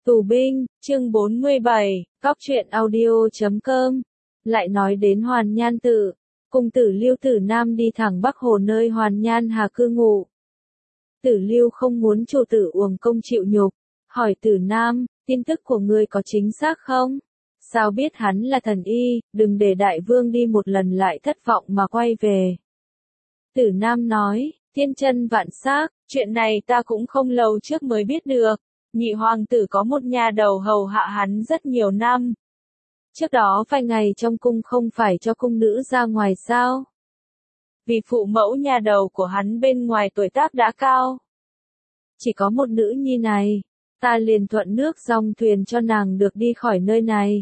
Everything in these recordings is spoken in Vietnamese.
Tù binh, chương 47, Cóc truyện audio.com. Lại nói đến Hoàn Nhan Tự, cùng Tử Lưu Tử Nam đi thẳng Bắc Hồ nơi Hoàn Nhan Hà cư ngụ. Tử Lưu không muốn chủ tử uổng công chịu nhục, hỏi Tử Nam, tin tức của ngươi có chính xác không? Sao biết hắn là thần y, đừng để đại vương đi một lần lại thất vọng mà quay về. Tử Nam nói, thiên chân vạn xác, chuyện này ta cũng không lâu trước mới biết được. Nhị hoàng tử có một nhà đầu hầu hạ hắn rất nhiều năm. Trước đó vài ngày trong cung không phải cho cung nữ ra ngoài sao? Vì phụ mẫu nhà đầu của hắn bên ngoài tuổi tác đã cao. Chỉ có một nữ nhi này, ta liền thuận nước dòng thuyền cho nàng được đi khỏi nơi này.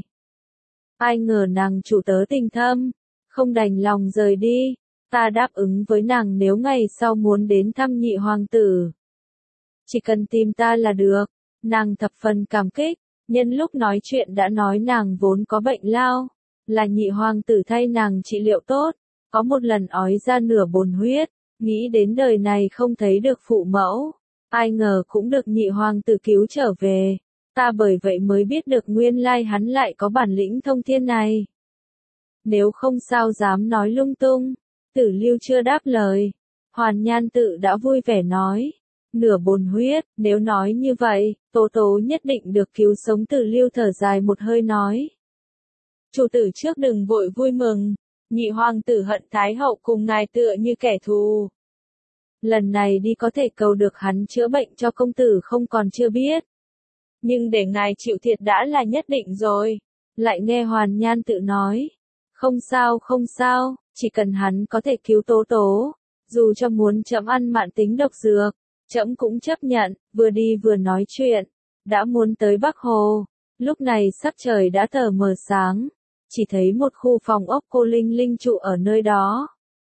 Ai ngờ nàng chủ tớ tình thâm, không đành lòng rời đi, ta đáp ứng với nàng nếu ngày sau muốn đến thăm nhị hoàng tử. Chỉ cần tìm ta là được. Nàng thập phần cảm kích, nhân lúc nói chuyện đã nói nàng vốn có bệnh lao, là nhị hoàng tử thay nàng trị liệu tốt, có một lần ói ra nửa bồn huyết, nghĩ đến đời này không thấy được phụ mẫu, ai ngờ cũng được nhị hoàng tử cứu trở về, ta bởi vậy mới biết được nguyên lai hắn lại có bản lĩnh thông thiên này. Nếu không sao dám nói lung tung, Tử Lưu chưa đáp lời, Hoàn Nhan Tự đã vui vẻ nói. Nửa bồn huyết, nếu nói như vậy, Tố Tố nhất định được cứu sống. Tử Lưu thở dài một hơi nói. Chủ tử trước đừng vội vui mừng, nhị hoàng tử hận Thái hậu cùng ngài tựa như kẻ thù. Lần này đi có thể cầu được hắn chữa bệnh cho công tử không còn chưa biết. Nhưng để ngài chịu thiệt đã là nhất định rồi. Lại nghe Hoàn Nhan Tự nói. Không sao, chỉ cần hắn có thể cứu Tố Tố, dù cho muốn trẫm ăn mạn tính độc dược. Trẫm cũng chấp nhận, vừa đi vừa nói chuyện, đã muốn tới Bắc Hồ, lúc này sắc trời đã tờ mờ sáng, chỉ thấy một khu phòng ốc cô Linh Linh trụ ở nơi đó.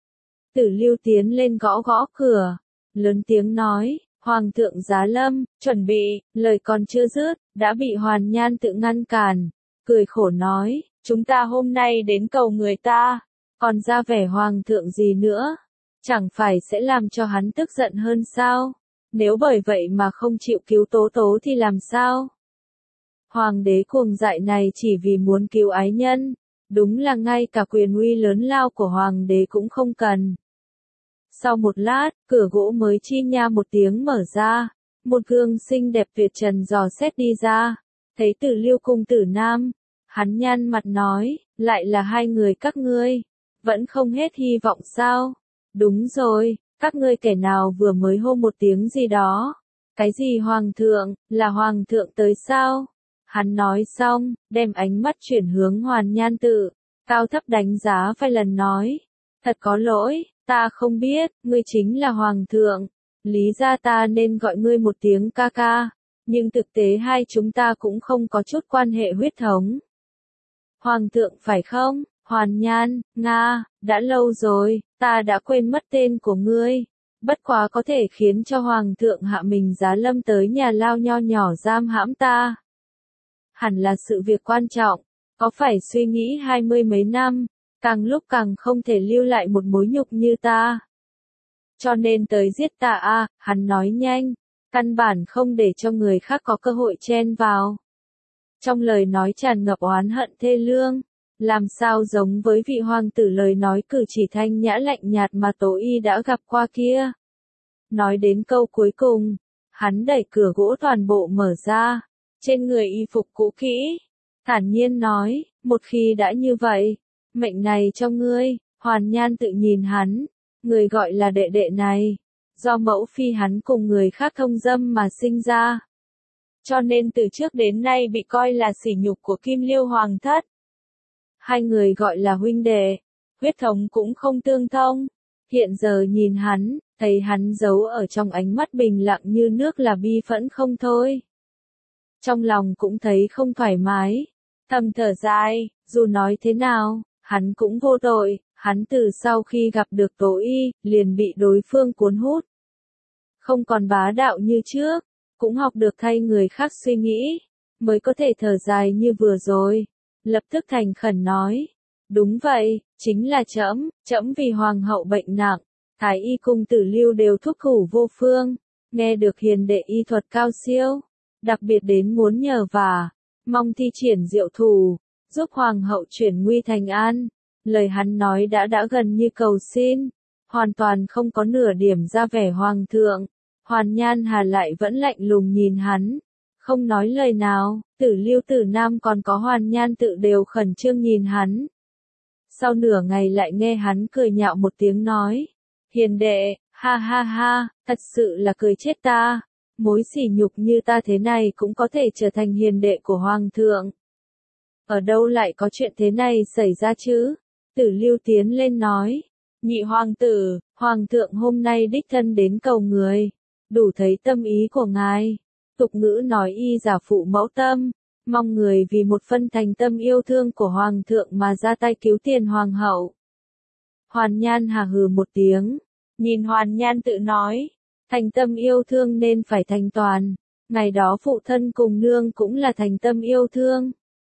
Tử Lưu tiến lên gõ gõ cửa, lớn tiếng nói, Hoàng thượng giá lâm, chuẩn bị, lời còn chưa dứt, đã bị Hoàn Nhan Tự ngăn cản, cười khổ nói, chúng ta hôm nay đến cầu người ta, còn ra vẻ Hoàng thượng gì nữa, chẳng phải sẽ làm cho hắn tức giận hơn sao? Nếu bởi vậy mà không chịu cứu Tố Tố thì làm sao? Hoàng đế cuồng dại này chỉ vì muốn cứu ái nhân, đúng là ngay cả quyền uy lớn lao của hoàng đế cũng không cần. Sau một lát, cửa gỗ mới chi nha một tiếng mở ra, một gương xinh đẹp tuyệt trần dò xét đi ra, thấy Tử Lưu cùng Tử Nam, hắn nhăn mặt nói, lại là hai người các ngươi, vẫn không hết hy vọng sao? Đúng rồi. Các ngươi kẻ nào vừa mới hô một tiếng gì đó? Cái gì hoàng thượng, là hoàng thượng tới sao? Hắn nói xong, đem ánh mắt chuyển hướng Hoàn Nhan Tự, cao thấp đánh giá vài lần nói. Thật có lỗi, ta không biết, ngươi chính là hoàng thượng. Lý ra ta nên gọi ngươi một tiếng ca ca, nhưng thực tế hai chúng ta cũng không có chút quan hệ huyết thống. Hoàng thượng phải không? Hoàn Nhan, Nga, đã lâu rồi, ta đã quên mất tên của ngươi. Bất quá có thể khiến cho Hoàng thượng hạ mình giá lâm tới nhà lao nho nhỏ giam hãm ta. Hẳn là sự việc quan trọng, có phải suy nghĩ 20 mấy năm, càng lúc càng không thể lưu lại một mối nhục như ta. Cho nên tới giết ta à, hắn nói nhanh, căn bản không để cho người khác có cơ hội chen vào. Trong lời nói tràn ngập oán hận thê lương. Làm sao giống với vị hoàng tử lời nói cử chỉ thanh nhã lạnh nhạt mà Tố Y đã gặp qua kia. Nói đến câu cuối cùng, hắn đẩy cửa gỗ toàn bộ mở ra, trên người y phục cũ kỹ, thản nhiên nói, một khi đã như vậy, mệnh này cho ngươi. Hoàn Nhan Tự nhìn hắn, người gọi là đệ đệ này, do mẫu phi hắn cùng người khác thông dâm mà sinh ra. Cho nên từ trước đến nay bị coi là sỉ nhục của Kim Liêu Hoàng thất. Hai người gọi là huynh đệ, huyết thống cũng không tương thông. Hiện giờ nhìn hắn, thấy hắn giấu ở trong ánh mắt bình lặng như nước là bi phẫn không thôi. Trong lòng cũng thấy không thoải mái, thầm thở dài, dù nói thế nào, hắn cũng vô tội, hắn từ sau khi gặp được Tố Y, liền bị đối phương cuốn hút. Không còn bá đạo như trước, cũng học được thay người khác suy nghĩ, mới có thể thở dài như vừa rồi. Lập tức thành khẩn nói, đúng vậy, chính là trẫm vì hoàng hậu bệnh nặng, Thái y cùng Tử Lưu đều thuốc thủ vô phương, nghe được hiền đệ y thuật cao siêu, đặc biệt đến muốn nhờ vả, mong thi triển diệu thủ, giúp hoàng hậu chuyển nguy thành an. Lời hắn nói đã gần như cầu xin, hoàn toàn không có nửa điểm ra vẻ hoàng thượng. Hoàn Nhan Hà lại vẫn lạnh lùng nhìn hắn, không nói lời nào. Tử Lưu Tử Nam còn có Hoàn Nhan Tự đều khẩn trương nhìn hắn. Sau nửa ngày lại nghe hắn cười nhạo một tiếng nói, hiền đệ, ha ha ha, thật sự là cười chết ta, mối sỉ nhục như ta thế này cũng có thể trở thành hiền đệ của hoàng thượng. Ở đâu lại có chuyện thế này xảy ra chứ? Tử Lưu tiến lên nói, nhị hoàng tử, hoàng thượng hôm nay đích thân đến cầu người, đủ thấy tâm ý của ngài. Tục ngữ nói y giả phụ mẫu tâm, mong người vì một phân thành tâm yêu thương của hoàng thượng mà ra tay cứu tiền hoàng hậu. Hoàn Nhan Hà hừ một tiếng, nhìn Hoàn Nhan Tự nói, thành tâm yêu thương nên phải thành toàn, ngày đó phụ thân cùng nương cũng là thành tâm yêu thương.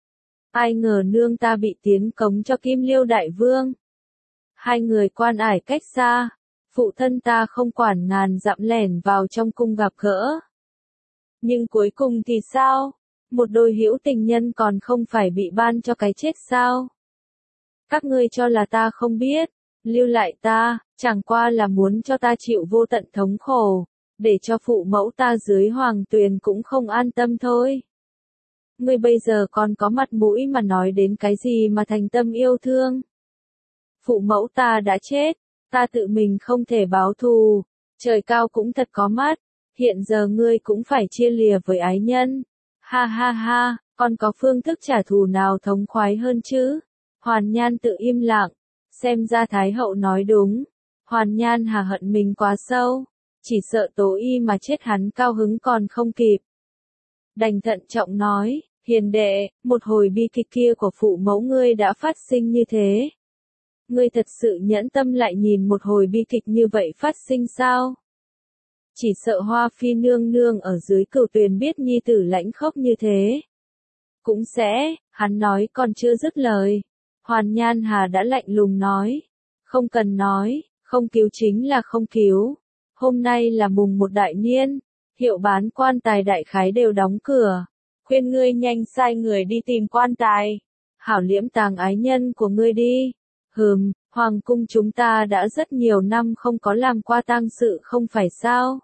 Ai ngờ nương ta bị tiến cống cho Kim Liêu đại vương. Hai người quan ải cách xa, phụ thân ta không quản ngàn dặm lẻn vào trong cung gặp gỡ. Nhưng cuối cùng thì sao? Một đôi hữu tình nhân còn không phải bị ban cho cái chết sao? Các ngươi cho là ta không biết, lưu lại ta, chẳng qua là muốn cho ta chịu vô tận thống khổ, để cho phụ mẫu ta dưới hoàng tuyền cũng không an tâm thôi. Ngươi bây giờ còn có mặt mũi mà nói đến cái gì mà thành tâm yêu thương? Phụ mẫu ta đã chết, ta tự mình không thể báo thù, trời cao cũng thật có mắt, hiện giờ ngươi cũng phải chia lìa với ái nhân. Ha ha ha, còn có phương thức trả thù nào thống khoái hơn chứ? Hoàn Nhan Tự im lặng, xem ra Thái hậu nói đúng. Hoàn Nhan Hà hận mình quá sâu, chỉ sợ Tố Y mà chết hắn cao hứng còn không kịp. Đành thận trọng nói, hiền đệ, một hồi bi kịch kia của phụ mẫu ngươi đã phát sinh như thế. Ngươi thật sự nhẫn tâm lại nhìn một hồi bi kịch như vậy phát sinh sao? Chỉ sợ Hoa Phi nương nương ở dưới Cửu Tuyền biết nhi tử lãnh khốc như thế. Cũng sẽ, hắn nói còn chưa dứt lời. Hoàn Nhan Hà đã lạnh lùng nói. Không cần nói, không cứu chính là không cứu. Hôm nay là mùng 1 đại niên, hiệu bán quan tài đại khái đều đóng cửa. Khuyên ngươi nhanh sai người đi tìm quan tài. Hảo liễm tàng ái nhân của ngươi đi. Hoàng cung chúng ta đã rất nhiều năm không có làm qua tang sự không phải sao?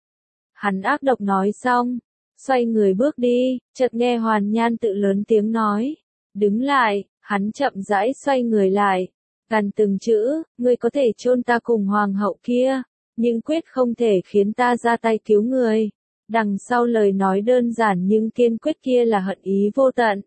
Hắn ác độc nói xong, xoay người bước đi, chợt nghe Hoàn Nhan Tự lớn tiếng nói, đứng lại, hắn chậm rãi xoay người lại, gằn từng chữ, ngươi có thể chôn ta cùng hoàng hậu kia, nhưng quyết không thể khiến ta ra tay cứu người. Đằng sau lời nói đơn giản nhưng kiên quyết kia là hận ý vô tận.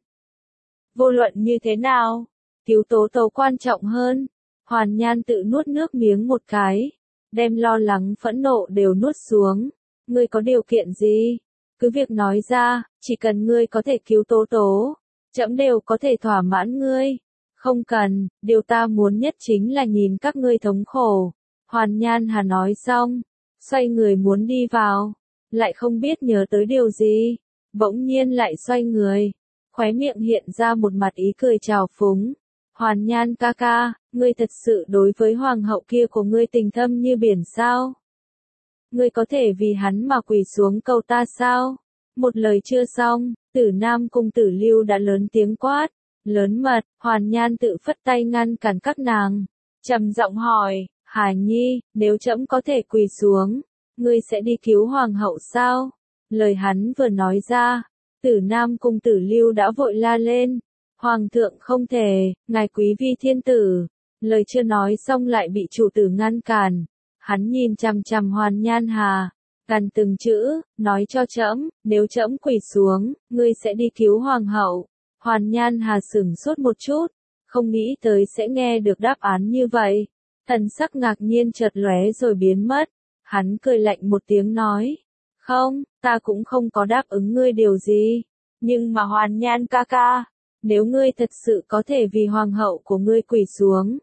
Vô luận như thế nào, cứu Tố Tố quan trọng hơn. Hoàn Nhan Tự nuốt nước miếng một cái, đem lo lắng phẫn nộ đều nuốt xuống. Ngươi có điều kiện gì? Cứ việc nói ra, chỉ cần ngươi có thể cứu Tố Tố, trẫm đều có thể thỏa mãn ngươi. Không cần, điều ta muốn nhất chính là nhìn các ngươi thống khổ. Hoàn Nhan Hà nói xong, xoay người muốn đi vào, lại không biết nhớ tới điều gì, bỗng nhiên lại xoay người, khóe miệng hiện ra một mặt ý cười trào phúng. Hoàn Nhan ca ca, ngươi thật sự đối với hoàng hậu kia của ngươi tình thâm như biển sao? Ngươi có thể vì hắn mà quỳ xuống cầu ta sao? Một lời chưa xong, Tử Nam cùng Tử Lưu đã lớn tiếng quát, lớn mật. Hoàn Nhan Tự phất tay ngăn cản các nàng, trầm giọng hỏi, Hà Nhi, nếu trẫm có thể quỳ xuống, ngươi sẽ đi cứu hoàng hậu sao? Lời hắn vừa nói ra, Tử Nam cùng Tử Lưu đã vội la lên, hoàng thượng không thể, ngài quý vi thiên tử. Lời chưa nói xong lại bị chủ tử ngăn cản. Hắn nhìn chằm chằm Hoàn Nhan Hà, gằn từng chữ, nói cho trẫm, nếu trẫm quỳ xuống, ngươi sẽ đi cứu hoàng hậu. Hoàn Nhan Hà sửng sốt một chút, không nghĩ tới sẽ nghe được đáp án như vậy. Thần sắc ngạc nhiên chợt lóe rồi biến mất. Hắn cười lạnh một tiếng nói, không, ta cũng không có đáp ứng ngươi điều gì. Nhưng mà Hoàn Nhan ca ca, nếu ngươi thật sự có thể vì hoàng hậu của ngươi quỳ xuống,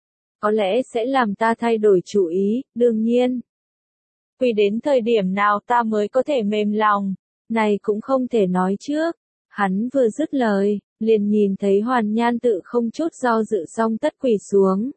có lẽ sẽ làm ta thay đổi chủ ý. Đương nhiên, quỳ đến thời điểm nào ta mới có thể mềm lòng, này cũng không thể nói trước. Hắn vừa dứt lời, liền nhìn thấy Hoàn Nhan Tự không chút do dự song tất quỳ xuống.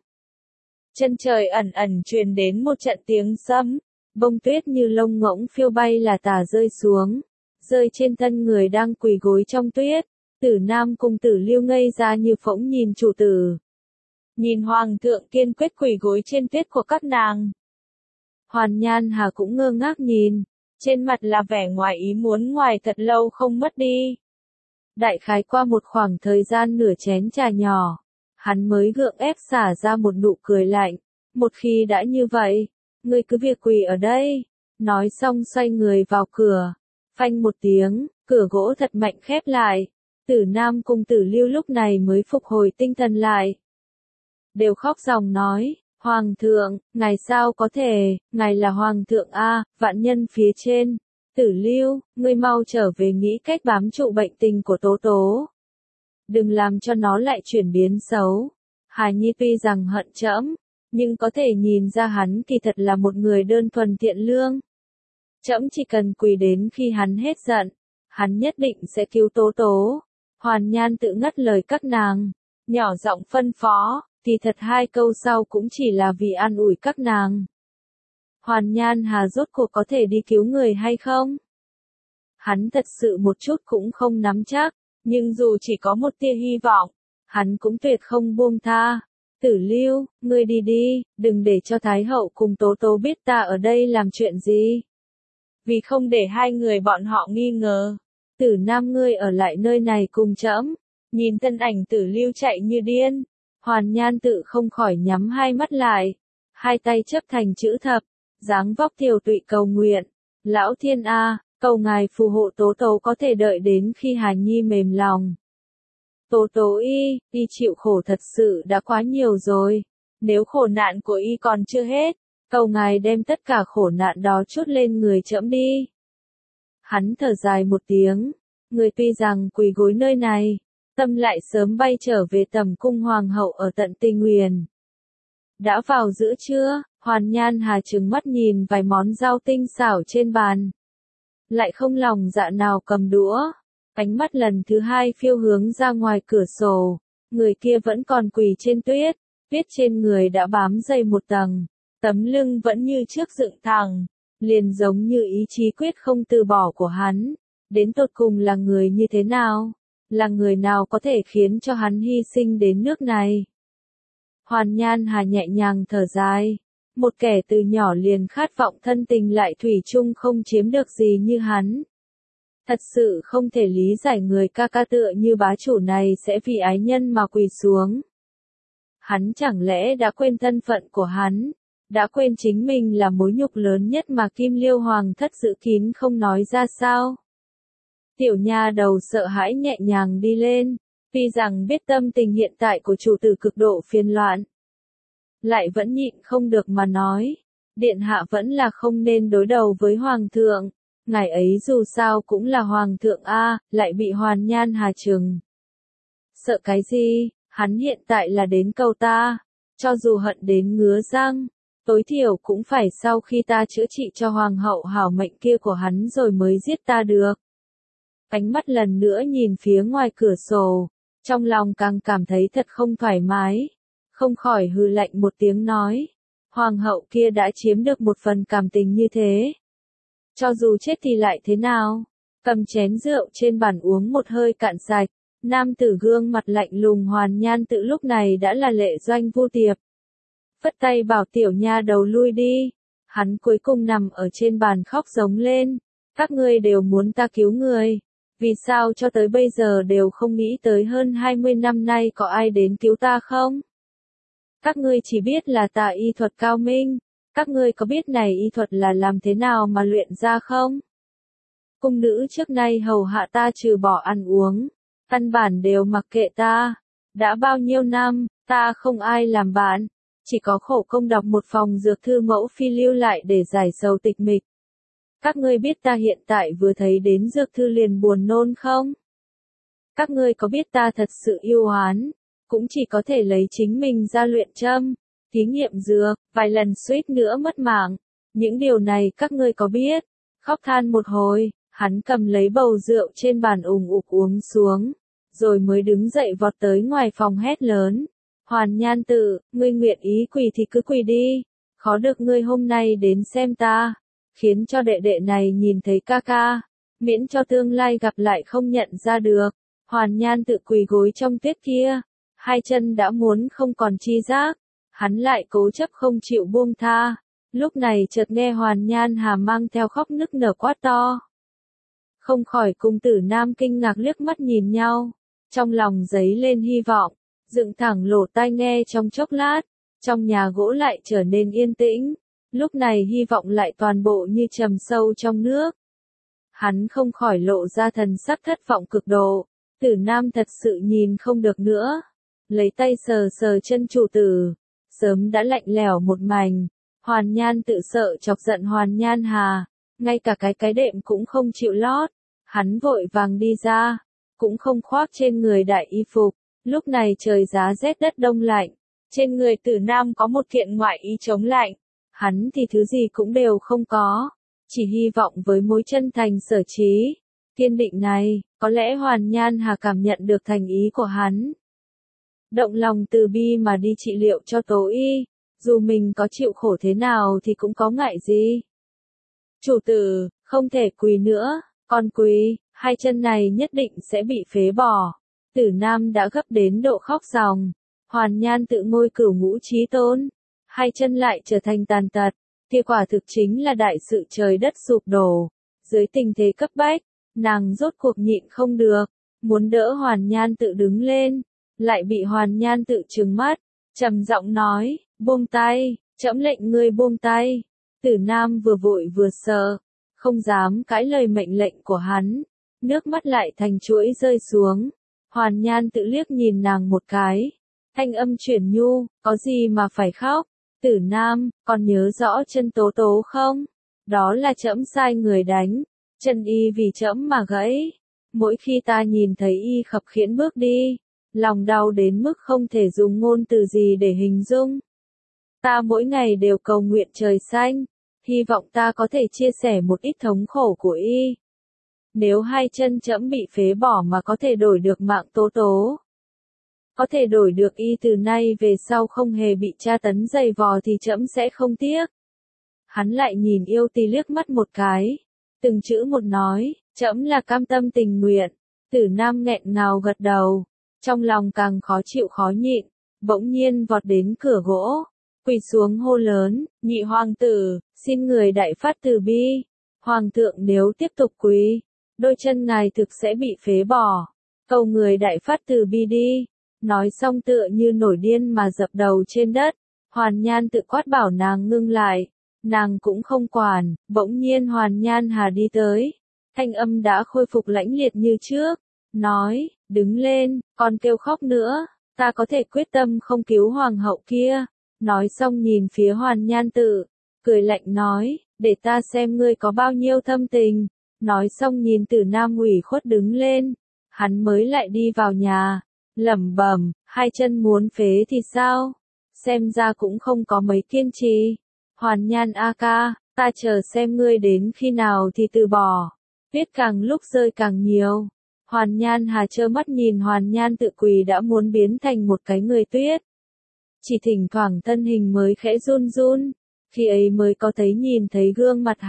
Chân trời ẩn ẩn truyền đến một trận tiếng sấm, bông tuyết như lông ngỗng phiêu bay là tả rơi xuống, rơi trên thân người đang quỳ gối trong tuyết. Tử Nam cùng Tử Lưu ngây ra như phỗng nhìn chủ tử. Nhìn Hoàng thượng kiên quyết quỳ gối trên tuyết của các nàng. Hoàn Nhan Hà cũng ngơ ngác nhìn, trên mặt là vẻ ngoài ý muốn ngoài thật lâu không mất đi. Đại khái qua một khoảng thời gian nửa chén trà nhỏ, hắn mới gượng ép xả ra một nụ cười lạnh. Một khi đã như vậy, ngươi cứ việc quỳ ở đây. Nói xong xoay người vào cửa. Phanh một tiếng, cửa gỗ thật mạnh khép lại. Tử Nam cùng Tử Lưu lúc này mới phục hồi tinh thần lại. Đều khóc ròng nói, Hoàng thượng, ngài sao có thể, ngài là Hoàng thượng a, vạn nhân phía trên. Tử Lưu, ngươi mau trở về nghĩ cách bám trụ bệnh tình của Tố Tố. Đừng làm cho nó lại chuyển biến xấu. Hà Nhi tuy rằng hận trẫm, nhưng có thể nhìn ra hắn kỳ thật là một người đơn thuần thiện lương. Trẫm chỉ cần quỳ đến khi hắn hết giận, hắn nhất định sẽ cứu Tố Tố. Hoàn Nhan tự ngắt lời các nàng, nhỏ giọng phân phó, thì thật hai câu sau cũng chỉ là vì an ủi các nàng. Hoàn Nhan Hà rốt cuộc có thể đi cứu người hay không? Hắn thật sự một chút cũng không nắm chắc, nhưng dù chỉ có một tia hy vọng, hắn cũng tuyệt không buông tha. Tử Lưu, ngươi đi đi, đừng để cho Thái hậu cùng Tố Tố biết ta ở đây làm chuyện gì. Vì không để hai người bọn họ nghi ngờ, Tử Nam ngươi ở lại nơi này cùng trẫm. Nhìn thân ảnh Tử Lưu chạy như điên, Hoàn Nhan tự không khỏi nhắm hai mắt lại, hai tay chấp thành chữ thập, dáng vóc tiều tụy cầu nguyện. Lão Thiên A, cầu ngài phù hộ Tố Tố có thể đợi đến khi Hà Nhi mềm lòng. Tố Tố y chịu khổ thật sự đã quá nhiều rồi. Nếu khổ nạn của y còn chưa hết, cầu ngài đem tất cả khổ nạn đó trút lên người trẫm đi. Hắn thở dài một tiếng, người tuy rằng quỳ gối nơi này, tâm lại sớm bay trở về tầm cung hoàng hậu ở tận Tây Nguyền. Đã vào giữa trưa, Hoàn Nhan Hà trừng mắt nhìn vài món rau tinh xảo trên bàn. Lại không lòng dạ nào cầm đũa. Ánh mắt lần thứ hai phiêu hướng ra ngoài cửa sổ. Người kia vẫn còn quỳ trên tuyết. Tuyết trên người đã bám dày một tầng. Tấm lưng vẫn như trước dựng thẳng. Liền giống như ý chí quyết không từ bỏ của hắn. Đến tột cùng là người như thế nào? Là người nào có thể khiến cho hắn hy sinh đến nước này? Hoàn Nhan Hà nhẹ nhàng thở dài. Một kẻ từ nhỏ liền khát vọng thân tình lại thủy chung không chiếm được gì như hắn. Thật sự không thể lý giải người ca ca tựa như bá chủ này sẽ vì ái nhân mà quỳ xuống. Hắn chẳng lẽ đã quên thân phận của hắn, đã quên chính mình là mối nhục lớn nhất mà Kim Liêu Hoàng thất giữ kín không nói ra sao? Tiểu nha đầu sợ hãi nhẹ nhàng đi lên, tuy rằng biết tâm tình hiện tại của chủ tử cực độ phiền loạn. Lại vẫn nhịn không được mà nói, điện hạ vẫn là không nên đối đầu với hoàng thượng, ngài ấy dù sao cũng là hoàng thượng a, lại bị Hoàn Nhan Hà trừng. Sợ cái gì, hắn hiện tại là đến cầu ta, cho dù hận đến ngứa răng, tối thiểu cũng phải sau khi ta chữa trị cho hoàng hậu hảo mệnh kia của hắn rồi mới giết ta được. Ánh mắt lần nữa nhìn phía ngoài cửa sổ, trong lòng càng cảm thấy thật không thoải mái. Không khỏi hừ lạnh một tiếng nói, hoàng hậu kia đã chiếm được một phần cảm tình như thế. Cho dù chết thì lại thế nào? Cầm chén rượu trên bàn uống một hơi cạn sạch, nam tử gương mặt lạnh lùng Hoàn Nhan tự lúc này đã là Lệ Doanh Vu Tiệp. Phất tay bảo tiểu nha đầu lui đi, hắn cuối cùng nằm ở trên bàn khóc giống lên, các ngươi đều muốn ta cứu người. Vì sao cho tới bây giờ đều không nghĩ tới hơn 20 năm nay có ai đến cứu ta không? Các ngươi chỉ biết là ta y thuật cao minh, các ngươi có biết này y thuật là làm thế nào mà luyện ra không? Cung nữ trước nay hầu hạ ta trừ bỏ ăn uống, căn bản đều mặc kệ ta. Đã bao nhiêu năm, ta không ai làm bạn, chỉ có khổ công đọc một phòng dược thư mẫu phi lưu lại để giải sầu tịch mịch. Các ngươi biết ta hiện tại vừa thấy đến dược thư liền buồn nôn không? Các ngươi có biết ta thật sự yêu oán, cũng chỉ có thể lấy chính mình ra luyện châm, thí nghiệm dược, vài lần suýt nữa mất mạng. Những điều này các ngươi có biết? Khóc than một hồi, hắn cầm lấy bầu rượu trên bàn ủng ục uống xuống, rồi mới đứng dậy vọt tới ngoài phòng hét lớn. Hoàn Nhan Tử, ngươi nguyện ý quỳ thì cứ quỳ đi, khó được ngươi hôm nay đến xem ta, khiến cho đệ đệ này nhìn thấy ca ca, miễn cho tương lai gặp lại không nhận ra được. Hoàn Nhan Tự quỳ gối trong tuyết kia, hai chân đã muốn không còn chi giác, hắn lại cố chấp không chịu buông tha. Lúc này chợt nghe Hoàn Nhan Hà mang theo khóc nức nở quát to. Không khỏi cung tử nam kinh ngạc liếc mắt nhìn nhau, trong lòng dấy lên hy vọng, dựng thẳng lỗ tai nghe trong chốc lát, trong nhà gỗ lại trở nên yên tĩnh, lúc này hy vọng lại toàn bộ như trầm sâu trong nước. Hắn không khỏi lộ ra thần sắc thất vọng cực độ, tử nam thật sự nhìn không được nữa, lấy tay sờ sờ chân chủ tử, sớm đã lạnh lẽo một mảnh. Hoàn Nhan Tự sợ chọc giận Hoàn Nhan Hà, ngay cả cái đệm cũng không chịu lót, hắn vội vàng đi ra, cũng không khoác trên người đại y phục, lúc này trời giá rét đất đông lạnh, trên người tử nam có một kiện ngoại y chống lạnh, hắn thì thứ gì cũng đều không có, chỉ hy vọng với mối chân thành sở trí, kiên định này, có lẽ Hoàn Nhan Hà cảm nhận được thành ý của hắn. Động lòng từ bi mà đi trị liệu cho Tố Y. Dù mình có chịu khổ thế nào thì cũng có ngại gì. Chủ tử, không thể quỳ nữa, còn quỳ, hai chân này nhất định sẽ bị phế bỏ. Tử nam đã gấp đến độ khóc ròng. Hoàn Nhan Tự ngôi cửu ngũ chí tôn, hai chân lại trở thành tàn tật, kia quả thực chính là đại sự trời đất sụp đổ. Dưới tình thế cấp bách, nàng rốt cuộc nhịn không được, muốn đỡ Hoàn Nhan Tự đứng lên, lại bị Hoàn Nhan Tự trừng mắt, trầm giọng nói. Buông tay, trẫm lệnh ngươi buông tay. Tử nam vừa vội vừa sợ, không dám cãi lời mệnh lệnh của hắn, nước mắt lại thành chuỗi rơi xuống. Hoàn Nhan Tự liếc nhìn nàng một cái, thanh âm chuyển nhu, có gì mà phải khóc? Tử nam, còn nhớ rõ chân Tố Tố không? Đó là trẫm sai người đánh, chân y vì trẫm mà gãy. Mỗi khi ta nhìn thấy y khập khiễng bước đi, lòng đau đến mức không thể dùng ngôn từ gì để hình dung. Ta mỗi ngày đều cầu nguyện trời xanh, hy vọng ta có thể chia sẻ một ít thống khổ của y. Nếu hai chân trẫm bị phế bỏ mà có thể đổi được mạng Tố Tố, có thể đổi được y từ nay về sau không hề bị tra tấn dày vò thì trẫm sẽ không tiếc. Hắn lại nhìn Yêu Tỳ liếc mắt một cái, từng chữ một nói, trẫm là cam tâm tình nguyện. Tử nam nghẹn ngào gật đầu, trong lòng càng khó chịu khó nhịn, bỗng nhiên vọt đến cửa gỗ. Quỳ xuống hô lớn, nhị hoàng tử, xin người đại phát từ bi. Hoàng thượng nếu tiếp tục quỳ, đôi chân ngài thực sẽ bị phế bỏ. Cầu người đại phát từ bi đi. Nói xong tựa như nổi điên mà dập đầu trên đất. Hoàn Nhan Tự quát bảo nàng ngưng lại. Nàng cũng không quản, bỗng nhiên Hoàn Nhan Hà đi tới. Thanh âm đã khôi phục lãnh liệt như trước. Nói, đứng lên, còn kêu khóc nữa. Ta có thể quyết tâm không cứu hoàng hậu kia. Nói xong nhìn phía Hoàn Nhan Tự, cười lạnh nói, để ta xem ngươi có bao nhiêu thâm tình. Nói xong nhìn Tử nam ủy khuất đứng lên, hắn mới lại đi vào nhà, lẩm bẩm, hai chân muốn phế thì sao? Xem ra cũng không có mấy kiên trì. Hoàn Nhan a ca, ta chờ xem ngươi đến khi nào thì từ bỏ. Tuyết càng lúc rơi càng nhiều. Hoàn Nhan Hà trơ mắt nhìn Hoàn Nhan Tự quỳ đã muốn biến thành một cái người tuyết. Chỉ thỉnh thoảng thân hình mới khẽ run run, khi ấy mới có thấy nhìn thấy gương mặt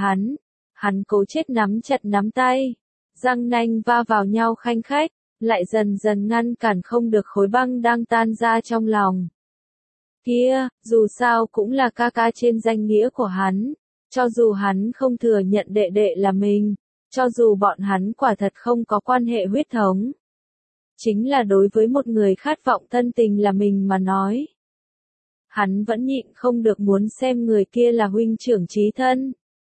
hắn cố chết nắm chặt nắm tay, răng nanh va vào nhau khanh khách, lại dần dần ngăn cản không được khối băng đang tan ra trong lòng. Kia, dù sao cũng là ca ca trên danh nghĩa của hắn, cho dù hắn không thừa nhận đệ đệ là mình, cho dù bọn hắn quả thật không có quan hệ huyết thống. Chính là đối với một người khát vọng thân tình là mình mà nói. Hắn vẫn nhịn không được muốn xem người kia là huynh trưởng chí thân.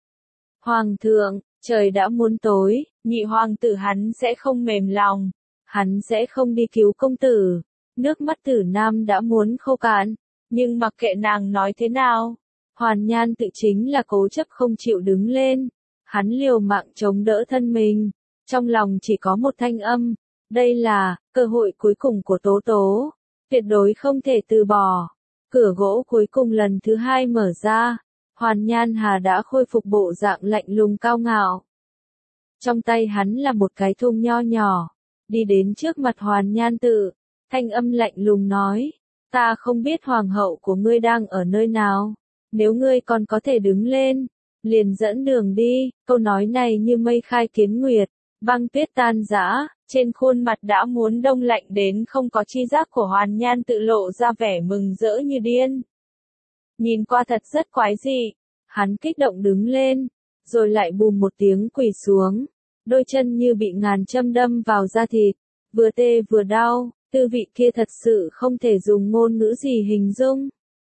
Hoàng thượng, trời đã muốn tối, nhị hoàng tử hắn sẽ không mềm lòng, hắn sẽ không đi cứu công tử. Nước mắt Tử nam đã muốn khô cạn, nhưng mặc kệ nàng nói thế nào, Hoàn Nhan Tự chính là cố chấp không chịu đứng lên. Hắn liều mạng chống đỡ thân mình, trong lòng chỉ có một thanh âm, đây là cơ hội cuối cùng của Tố Tố, tuyệt đối không thể từ bỏ. Cửa gỗ cuối cùng lần thứ hai mở ra, Hoàn Nhan Hà đã khôi phục bộ dạng lạnh lùng cao ngạo. Trong tay hắn là một cái thùng nho nhỏ, đi đến trước mặt Hoàn Nhan Tự, thanh âm lạnh lùng nói, ta không biết hoàng hậu của ngươi đang ở nơi nào, nếu ngươi còn có thể đứng lên, liền dẫn đường đi, câu nói này như mây khai kiến nguyệt, băng tuyết tan rã, trên khuôn mặt đã muốn đông lạnh đến không có chi giác của Hoàn Nhan tự lộ ra vẻ mừng rỡ như điên. Nhìn qua thật rất quái dị, hắn kích động đứng lên, rồi lại bùm một tiếng quỳ xuống, đôi chân như bị ngàn châm đâm vào da thịt, vừa tê vừa đau, tư vị kia thật sự không thể dùng ngôn ngữ gì hình dung.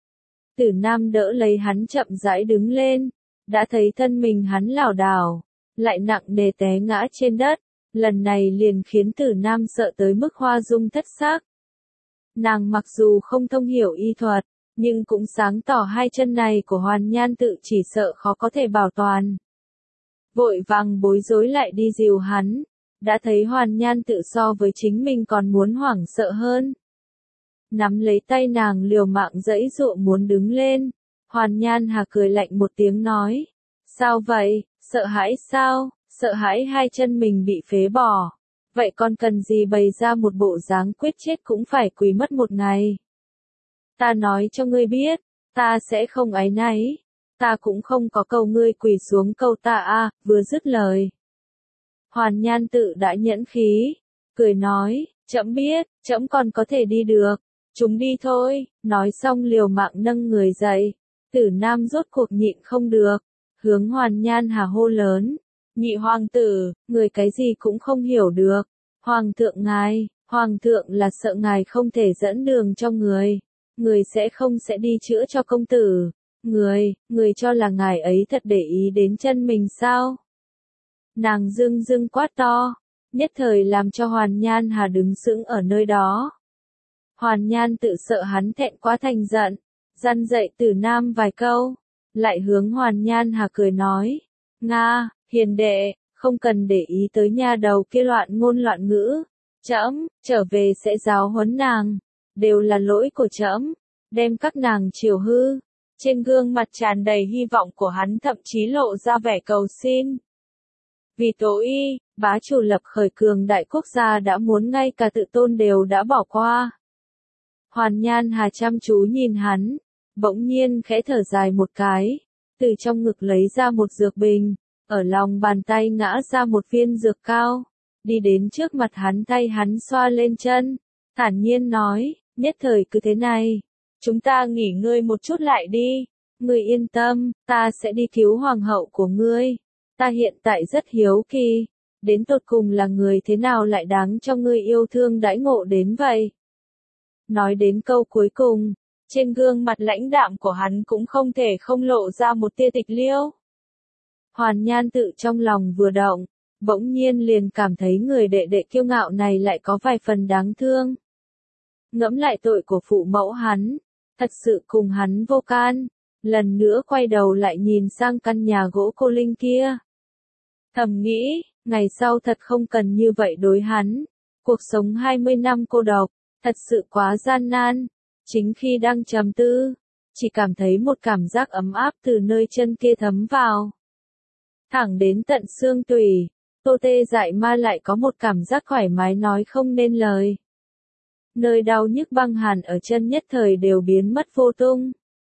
Tử Nam đỡ lấy hắn chậm rãi đứng lên, đã thấy thân mình hắn lảo đảo, lại nặng nề té ngã trên đất, lần này liền khiến Tử Nam sợ tới mức hoa dung thất xác. Nàng mặc dù không thông hiểu y thuật, nhưng cũng sáng tỏ hai chân này của Hoàn Nhan tự chỉ sợ khó có thể bảo toàn. Vội vàng bối rối lại đi dìu hắn, đã thấy Hoàn Nhan tự so với chính mình còn muốn hoảng sợ hơn. Nắm lấy tay nàng liều mạng giãy giụa muốn đứng lên, Hoàn Nhan Hà cười lạnh một tiếng nói, sao vậy, sợ hãi sao, sợ hãi hai chân mình bị phế bỏ, vậy còn cần gì bày ra một bộ dáng quyết chết cũng phải quỳ mất một ngày. Ta nói cho ngươi biết, ta sẽ không áy náy, ta cũng không có cầu ngươi quỳ xuống cầu ta a. Vừa dứt lời, Hoàn Nhan tự đã nhẫn khí, cười nói, trẫm biết, trẫm còn có thể đi được, chúng đi thôi, nói xong liều mạng nâng người dậy, Tử Nam rốt cuộc nhịn không được, hướng Hoàn Nhan Hà hô lớn, nhị hoàng tử, người cái gì cũng không hiểu được, hoàng thượng là sợ ngài không thể dẫn đường cho người sẽ đi chữa cho công tử, người cho là ngài ấy thật để ý đến chân mình sao? Nàng dưng dưng quát to, nhất thời làm cho Hoàn Nhan Hà đứng sững ở nơi đó. Hoàn Nhan tự sợ hắn thẹn quá thành giận, răn dạy Tử Nam vài câu, lại hướng Hoàn Nhan Hà cười nói, Nga, hiền đệ, không cần để ý tới nha đầu kia loạn ngôn loạn ngữ, trẫm trở về sẽ giáo huấn nàng, đều là lỗi của trẫm, đem các nàng chiều hư. Trên gương mặt tràn đầy hy vọng của hắn thậm chí lộ ra vẻ cầu xin. Vì Tố Y, bá chủ lập khởi cường đại quốc gia đã muốn ngay cả tự tôn đều đã bỏ qua. Hoàn Nhan Hà chăm chú nhìn hắn, bỗng nhiên khẽ thở dài một cái, từ trong ngực lấy ra một dược bình, ở lòng bàn tay ngã ra một viên dược cao, đi đến trước mặt hắn tay hắn xoa lên chân, thản nhiên nói, nhất thời cứ thế này, chúng ta nghỉ ngơi một chút lại đi, ngươi yên tâm, ta sẽ đi cứu hoàng hậu của ngươi, ta hiện tại rất hiếu kỳ, đến tột cùng là người thế nào lại đáng cho ngươi yêu thương đãi ngộ đến vậy. Nói đến câu cuối cùng, trên gương mặt lãnh đạm của hắn cũng không thể không lộ ra một tia tịch liêu. Hoàn Nhan tự trong lòng vừa động, bỗng nhiên liền cảm thấy người đệ đệ kiêu ngạo này lại có vài phần đáng thương. Ngẫm lại tội của phụ mẫu hắn, thật sự cùng hắn vô can, lần nữa quay đầu lại nhìn sang căn nhà gỗ cô Linh kia. Thầm nghĩ, ngày sau thật không cần như vậy đối hắn, cuộc sống 20 năm cô độc, thật sự quá gian nan, chính khi đang trầm tư, chỉ cảm thấy một cảm giác ấm áp từ nơi chân kia thấm vào. Thẳng đến tận xương tủy, Tô Tê Dại Ma lại có một cảm giác thoải mái nói không nên lời. Nơi đau nhức băng hàn ở chân nhất thời đều biến mất vô tung.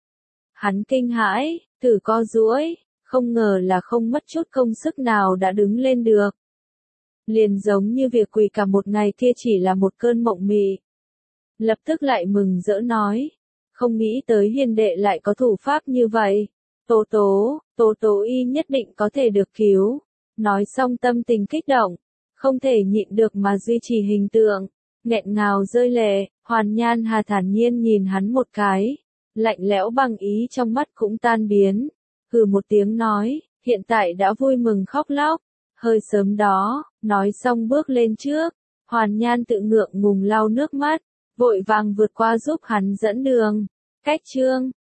Hắn kinh hãi, thử co duỗi, không ngờ là không mất chút công sức nào đã đứng lên được. Liền giống như việc quỳ cả một ngày kia chỉ là một cơn mộng mị. Lập tức lại mừng rỡ nói, không nghĩ tới hiền đệ lại có thủ pháp như vậy. Tố Y nhất định có thể được cứu. Nói xong tâm tình kích động, không thể nhịn được mà duy trì hình tượng, nghẹn ngào rơi lệ, Hoàn Nhan Hà thản nhiên nhìn hắn một cái, lạnh lẽo bằng ý trong mắt cũng tan biến, hừ một tiếng nói, hiện tại đã vui mừng khóc lóc, hơi sớm đó, nói xong bước lên trước, Hoàn Nhan tự ngượng ngùng lau nước mắt, vội vàng vượt qua giúp hắn dẫn đường, cách chương